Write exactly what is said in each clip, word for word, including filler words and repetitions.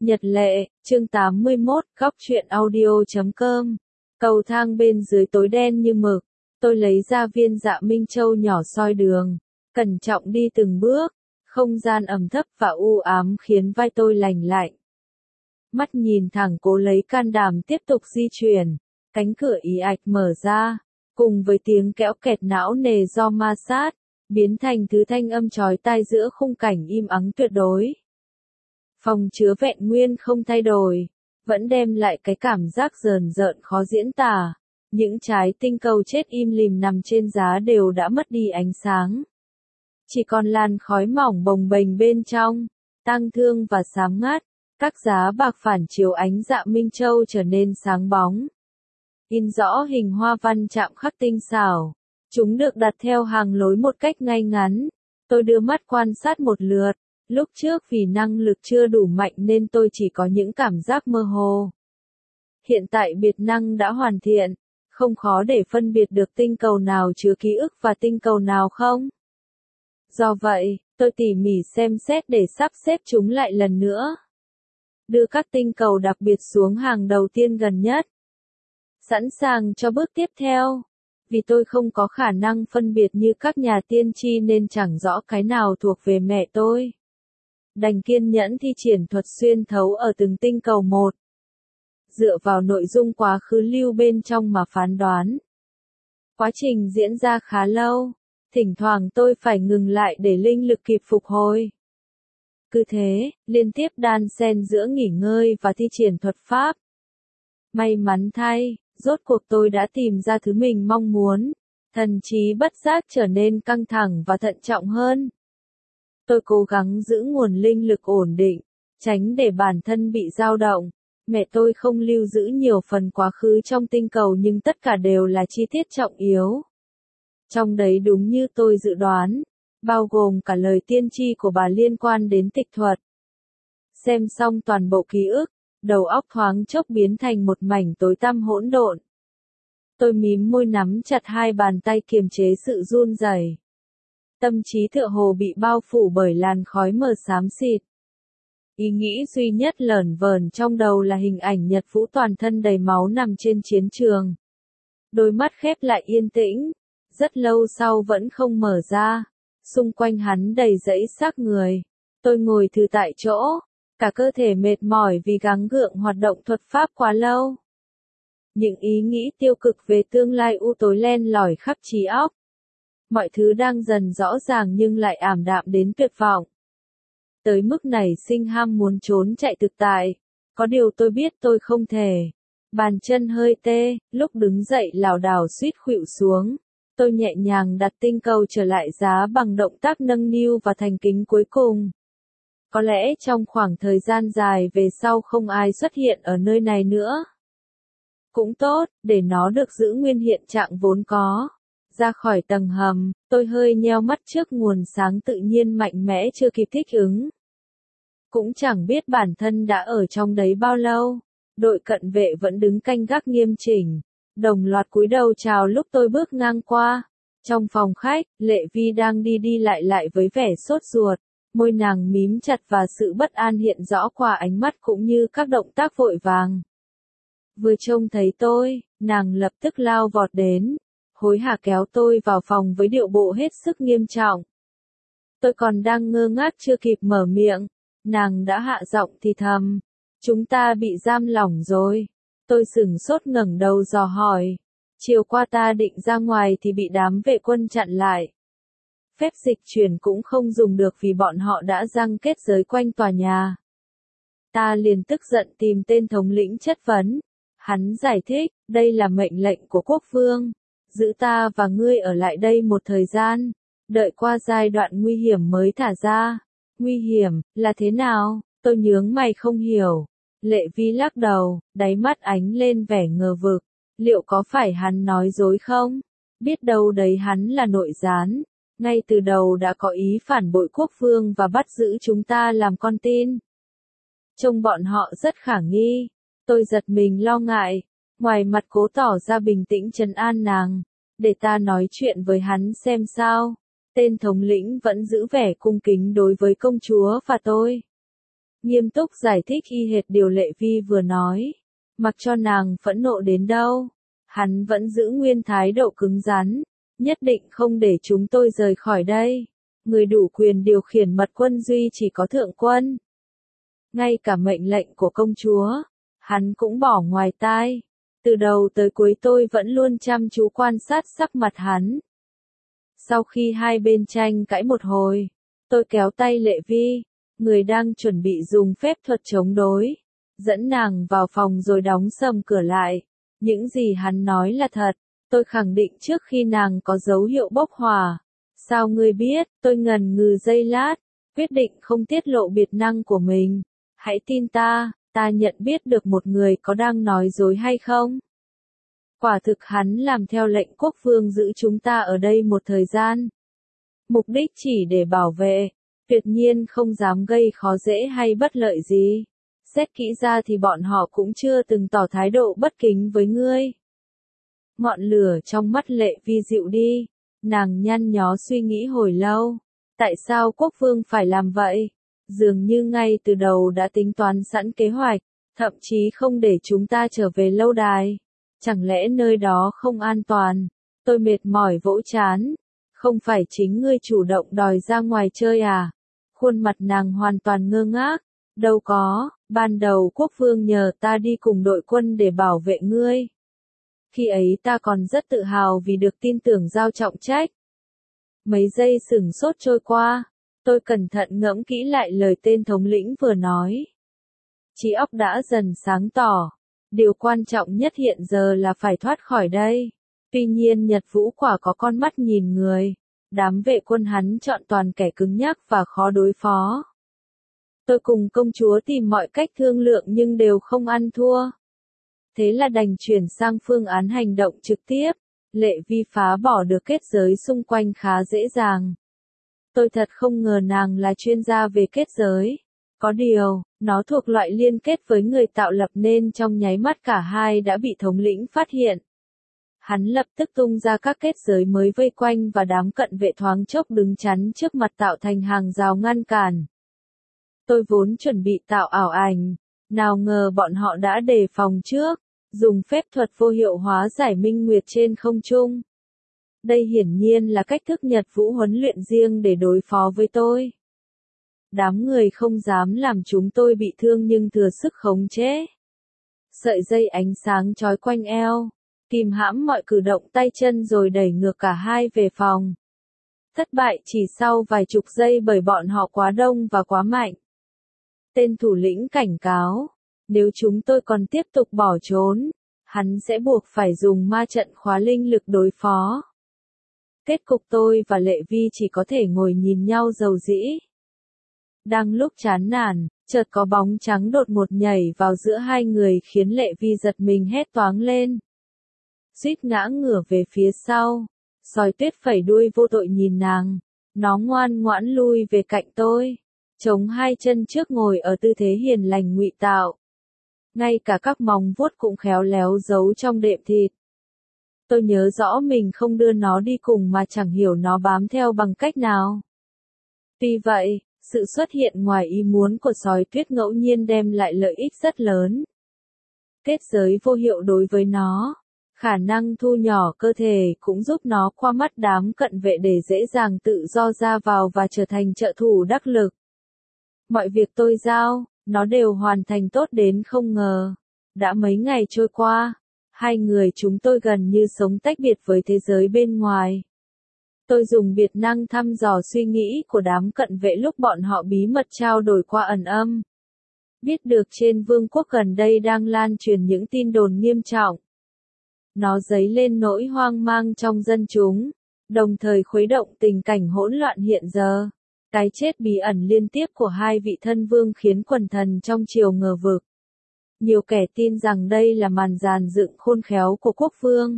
Nhật lệ, chương tám mươi mốt, góc truyện audio chấm com. Cầu thang bên dưới tối đen như mực. Tôi lấy ra viên Dạ Minh Châu nhỏ soi đường. Cẩn trọng đi từng bước. Không gian ẩm thấp và u ám khiến vai tôi lành lạnh. Mắt nhìn thẳng cố lấy can đảm tiếp tục di chuyển. Cánh cửa ì ạch mở ra. Cùng với tiếng kéo kẹt não nề do ma sát. Biến thành thứ thanh âm chói tai giữa khung cảnh im ắng tuyệt đối. Phòng chứa vẹn nguyên không thay đổi, vẫn đem lại cái cảm giác rờn rợn khó diễn tả. Những trái tinh cầu chết im lìm nằm trên giá đều đã mất đi ánh sáng. Chỉ còn làn khói mỏng bồng bềnh bên trong, tang thương và xám ngắt. Các giá bạc phản chiếu ánh Dạ Minh Châu trở nên sáng bóng. In rõ hình hoa văn chạm khắc tinh xảo. Chúng được đặt theo hàng lối một cách ngay ngắn. Tôi đưa mắt quan sát một lượt. Lúc trước vì năng lực chưa đủ mạnh nên tôi chỉ có những cảm giác mơ hồ. Hiện tại biệt năng đã hoàn thiện, không khó để phân biệt được tinh cầu nào chứa ký ức và tinh cầu nào không. Do vậy, tôi tỉ mỉ xem xét để sắp xếp chúng lại lần nữa. Đưa các tinh cầu đặc biệt xuống hàng đầu tiên gần nhất. Sẵn sàng cho bước tiếp theo. Vì tôi không có khả năng phân biệt như các nhà tiên tri nên chẳng rõ cái nào thuộc về mẹ tôi. Đành kiên nhẫn thi triển thuật xuyên thấu ở từng tinh cầu một. Dựa vào nội dung quá khứ lưu bên trong mà phán đoán. Quá trình diễn ra khá lâu, thỉnh thoảng tôi phải ngừng lại để linh lực kịp phục hồi. Cứ thế, liên tiếp đan xen giữa nghỉ ngơi và thi triển thuật pháp. May mắn thay, rốt cuộc tôi đã tìm ra thứ mình mong muốn, thần trí bất giác trở nên căng thẳng và thận trọng hơn. Tôi cố gắng giữ nguồn linh lực ổn định, tránh để bản thân bị dao động. Mẹ tôi không lưu giữ nhiều phần quá khứ trong tinh cầu nhưng tất cả đều là chi tiết trọng yếu. Trong đấy đúng như tôi dự đoán, bao gồm cả lời tiên tri của bà liên quan đến tịch thuật. Xem xong toàn bộ ký ức, đầu óc thoáng chốc biến thành một mảnh tối tăm hỗn độn. Tôi mím môi nắm chặt hai bàn tay kiềm chế sự run rẩy. Tâm trí tựa hồ bị bao phủ bởi làn khói mờ xám xịt. Ý nghĩ duy nhất lởn vởn trong đầu là hình ảnh Nhật Vũ toàn thân đầy máu nằm trên chiến trường. Đôi mắt khép lại yên tĩnh, rất lâu sau vẫn không mở ra. Xung quanh hắn đầy dãy xác người. Tôi ngồi thừ tại chỗ, cả cơ thể mệt mỏi vì gắng gượng hoạt động thuật pháp quá lâu. Những ý nghĩ tiêu cực về tương lai u tối len lỏi khắp trí óc. Mọi thứ đang dần rõ ràng nhưng lại ảm đạm đến tuyệt vọng. Tới mức nảy sinh ham muốn trốn chạy thực tại. Có điều tôi biết tôi không thể. Bàn chân hơi tê, lúc đứng dậy lảo đảo suýt khuỵu xuống. Tôi nhẹ nhàng đặt tinh cầu trở lại giá bằng động tác nâng niu và thành kính cuối cùng. Có lẽ trong khoảng thời gian dài về sau không ai xuất hiện ở nơi này nữa. Cũng tốt, để nó được giữ nguyên hiện trạng vốn có. Ra khỏi tầng hầm, tôi hơi nheo mắt trước nguồn sáng tự nhiên mạnh mẽ chưa kịp thích ứng. Cũng chẳng biết bản thân đã ở trong đấy bao lâu. Đội cận vệ vẫn đứng canh gác nghiêm chỉnh. Đồng loạt cúi đầu chào lúc tôi bước ngang qua. Trong phòng khách, Lệ Vi đang đi đi lại lại với vẻ sốt ruột. Môi nàng mím chặt và sự bất an hiện rõ qua ánh mắt cũng như các động tác vội vàng. Vừa trông thấy tôi, nàng lập tức lao vọt đến. Hối hả kéo tôi vào phòng với điệu bộ hết sức nghiêm trọng. Tôi còn đang ngơ ngác chưa kịp mở miệng, nàng đã hạ giọng thì thầm. Chúng ta bị giam lỏng rồi. Tôi sửng sốt ngẩng đầu dò hỏi. Chiều qua ta định ra ngoài thì bị đám vệ quân chặn lại. Phép dịch chuyển cũng không dùng được vì bọn họ đã giăng kết giới quanh tòa nhà. Ta liền tức giận tìm tên thống lĩnh chất vấn. Hắn giải thích, đây là mệnh lệnh của quốc vương. Giữ ta và ngươi ở lại đây một thời gian, đợi qua giai đoạn nguy hiểm mới thả ra. Nguy hiểm, là thế nào? Tôi nhướng mày không hiểu. Lệ Vi lắc đầu, đáy mắt ánh lên vẻ ngờ vực. Liệu có phải hắn nói dối không? Biết đâu đấy hắn là nội gián. Ngay từ đầu đã có ý phản bội quốc vương và bắt giữ chúng ta làm con tin. Trông bọn họ rất khả nghi. Tôi giật mình lo ngại. Ngoài mặt cố tỏ ra bình tĩnh trấn an nàng. Để ta nói chuyện với hắn xem sao. Tên thống lĩnh vẫn giữ vẻ cung kính đối với công chúa và tôi. nghiêm túc giải thích y hệt điều Lệ Vi vừa nói. Mặc cho nàng phẫn nộ đến đâu, hắn vẫn giữ nguyên thái độ cứng rắn, nhất định không để chúng tôi rời khỏi đây. Người đủ quyền điều khiển mật quân duy chỉ có thượng quân. Ngay cả mệnh lệnh của công chúa, hắn cũng bỏ ngoài tai. Từ đầu tới cuối tôi vẫn luôn chăm chú quan sát sắc mặt hắn. Sau khi hai bên tranh cãi một hồi, tôi kéo tay Lệ Vi, người đang chuẩn bị dùng phép thuật chống đối, dẫn nàng vào phòng rồi đóng sầm cửa lại. Những gì hắn nói là thật, tôi khẳng định trước khi nàng có dấu hiệu bốc hỏa. Sao ngươi biết? Tôi ngần ngừ giây lát, quyết định không tiết lộ biệt năng của mình. Hãy tin ta, ta nhận biết được một người có đang nói dối hay không. Quả thực hắn làm theo lệnh quốc vương giữ chúng ta ở đây một thời gian. Mục đích chỉ để bảo vệ, tuyệt nhiên không dám gây khó dễ hay bất lợi gì. Xét kỹ ra thì bọn họ cũng chưa từng tỏ thái độ bất kính với ngươi. Ngọn lửa trong mắt Lệ Vi dịu đi, nàng nhăn nhó suy nghĩ hồi lâu. Tại sao quốc vương phải làm vậy? Dường như ngay từ đầu đã tính toán sẵn kế hoạch, thậm chí không để chúng ta trở về lâu đài. Chẳng lẽ nơi đó không an toàn? Tôi mệt mỏi vỗ chán. Không phải chính ngươi chủ động đòi ra ngoài chơi à? Khuôn mặt nàng hoàn toàn ngơ ngác. Đâu có, ban đầu quốc vương nhờ ta đi cùng đội quân để bảo vệ ngươi. Khi ấy ta còn rất tự hào vì được tin tưởng giao trọng trách. Mấy giây sửng sốt trôi qua, tôi cẩn thận ngẫm kỹ lại lời tên thống lĩnh vừa nói. Trí óc đã dần sáng tỏ. Điều quan trọng nhất hiện giờ là phải thoát khỏi đây. Tuy nhiên Nhật Vũ quả có con mắt nhìn người. Đám vệ quân hắn chọn toàn kẻ cứng nhắc và khó đối phó. Tôi cùng công chúa tìm mọi cách thương lượng nhưng đều không ăn thua. Thế là đành chuyển sang phương án hành động trực tiếp. Lệ Vi phá bỏ được kết giới xung quanh khá dễ dàng. Tôi thật không ngờ nàng là chuyên gia về kết giới. Có điều, nó thuộc loại liên kết với người tạo lập nên trong nháy mắt cả hai đã bị thống lĩnh phát hiện. Hắn lập tức tung ra các kết giới mới vây quanh và đám cận vệ thoáng chốc đứng chắn trước mặt tạo thành hàng rào ngăn cản. Tôi vốn chuẩn bị tạo ảo ảnh, nào ngờ bọn họ đã đề phòng trước, dùng phép thuật vô hiệu hóa giải minh nguyệt trên không trung. Đây hiển nhiên là cách thức Nhật Vũ huấn luyện riêng để đối phó với tôi. Đám người không dám làm chúng tôi bị thương nhưng thừa sức khống chế. Sợi dây ánh sáng trói quanh eo, kìm hãm mọi cử động tay chân rồi đẩy ngược cả hai về phòng. Thất bại chỉ sau vài chục giây bởi bọn họ quá đông và quá mạnh. Tên thủ lĩnh cảnh cáo, nếu chúng tôi còn tiếp tục bỏ trốn, hắn sẽ buộc phải dùng ma trận khóa linh lực đối phó. Kết cục tôi và Lệ Vi chỉ có thể ngồi nhìn nhau dầu dĩ. Đang lúc chán nản, chợt có bóng trắng đột ngột nhảy vào giữa hai người khiến Lệ Vi giật mình hét toáng lên. Suýt ngã ngửa về phía sau, sói tuyết phẩy đuôi vô tội nhìn nàng, nó ngoan ngoãn lui về cạnh tôi, chống hai chân trước ngồi ở tư thế hiền lành ngụy tạo. Ngay cả các móng vuốt cũng khéo léo giấu trong đệm thịt. Tôi nhớ rõ mình không đưa nó đi cùng mà chẳng hiểu nó bám theo bằng cách nào. Tuy vậy, sự xuất hiện ngoài ý muốn của sói tuyết ngẫu nhiên đem lại lợi ích rất lớn. Kết giới vô hiệu đối với nó, khả năng thu nhỏ cơ thể cũng giúp nó qua mắt đám cận vệ để dễ dàng tự do ra vào và trở thành trợ thủ đắc lực. Mọi việc tôi giao, nó đều hoàn thành tốt đến không ngờ. Đã mấy ngày trôi qua, hai người chúng tôi gần như sống tách biệt với thế giới bên ngoài. Tôi dùng biệt năng thăm dò suy nghĩ của đám cận vệ lúc bọn họ bí mật trao đổi qua ẩn âm. Biết được trên vương quốc gần đây đang lan truyền những tin đồn nghiêm trọng. Nó dấy lên nỗi hoang mang trong dân chúng, đồng thời khuấy động tình cảnh hỗn loạn hiện giờ. Cái chết bí ẩn liên tiếp của hai vị thân vương khiến quần thần trong triều ngờ vực. Nhiều kẻ tin rằng đây là màn dàn dựng khôn khéo của quốc vương.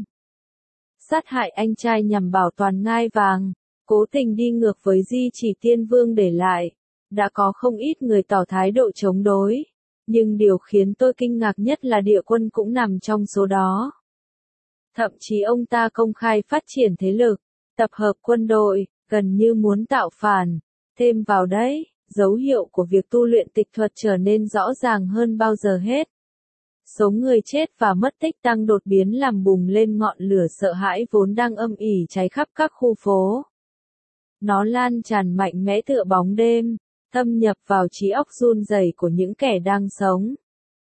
Sát hại anh trai nhằm bảo toàn ngai vàng, cố tình đi ngược với di chỉ tiên vương để lại. Đã có không ít người tỏ thái độ chống đối. Nhưng điều khiến tôi kinh ngạc nhất là địa quân cũng nằm trong số đó. Thậm chí ông ta công khai phát triển thế lực, tập hợp quân đội, gần như muốn tạo phản. Thêm vào đấy, dấu hiệu của việc tu luyện tịch thuật trở nên rõ ràng hơn bao giờ hết. Số người chết và mất tích tăng đột biến làm bùng lên ngọn lửa sợ hãi vốn đang âm ỉ cháy khắp các khu phố. Nó lan tràn mạnh mẽ tựa bóng đêm, thâm nhập vào trí óc run rẩy của những kẻ đang sống.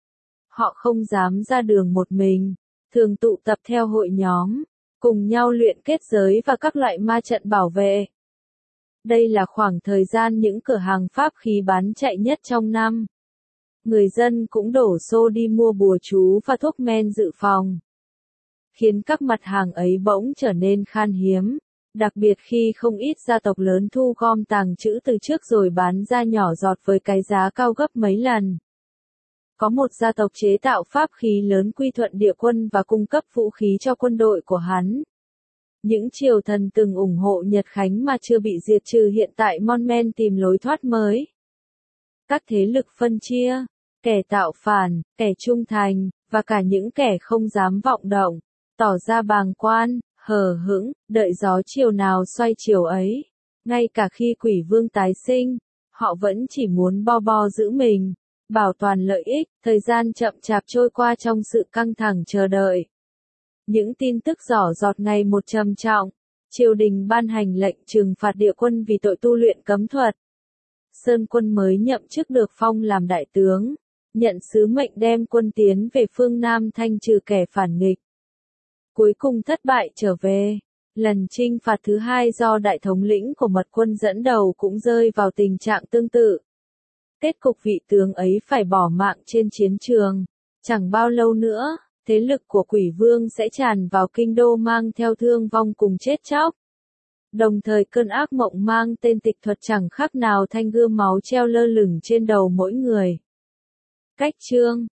Họ không dám ra đường một mình, thường tụ tập theo hội nhóm, cùng nhau luyện kết giới và các loại ma trận bảo vệ. Đây là khoảng thời gian những cửa hàng pháp khí bán chạy nhất trong năm. Người dân cũng đổ xô đi mua bùa chú và thuốc men dự phòng, khiến các mặt hàng ấy bỗng trở nên khan hiếm, đặc biệt khi không ít gia tộc lớn thu gom tàng trữ từ trước rồi bán ra nhỏ giọt với cái giá cao gấp mấy lần. Có một gia tộc chế tạo pháp khí lớn quy thuận địa quân và cung cấp vũ khí cho quân đội của hắn. Những triều thần từng ủng hộ Nhật Khánh mà chưa bị diệt trừ hiện tại mon men tìm lối thoát mới. Các thế lực phân chia, kẻ tạo phản, kẻ trung thành, và cả những kẻ không dám vọng động, tỏ ra bàng quan, hờ hững, đợi gió chiều nào xoay chiều ấy. Ngay cả khi quỷ vương tái sinh, họ vẫn chỉ muốn bo bo giữ mình, bảo toàn lợi ích, thời gian chậm chạp trôi qua trong sự căng thẳng chờ đợi. Những tin tức rỏ rọt ngày một trầm trọng, triều đình ban hành lệnh trừng phạt địa quân vì tội tu luyện cấm thuật. Sơn Quân mới nhậm chức được phong làm đại tướng, nhận sứ mệnh đem quân tiến về phương Nam thanh trừ kẻ phản nghịch. Cuối cùng thất bại trở về, lần chinh phạt thứ hai do đại thống lĩnh của mật quân dẫn đầu cũng rơi vào tình trạng tương tự. Kết cục vị tướng ấy phải bỏ mạng trên chiến trường. Chẳng bao lâu nữa, thế lực của quỷ vương sẽ tràn vào kinh đô mang theo thương vong cùng chết chóc. Đồng thời cơn ác mộng mang tên tịch thuật chẳng khác nào thanh gươm máu treo lơ lửng trên đầu mỗi người. Cách chương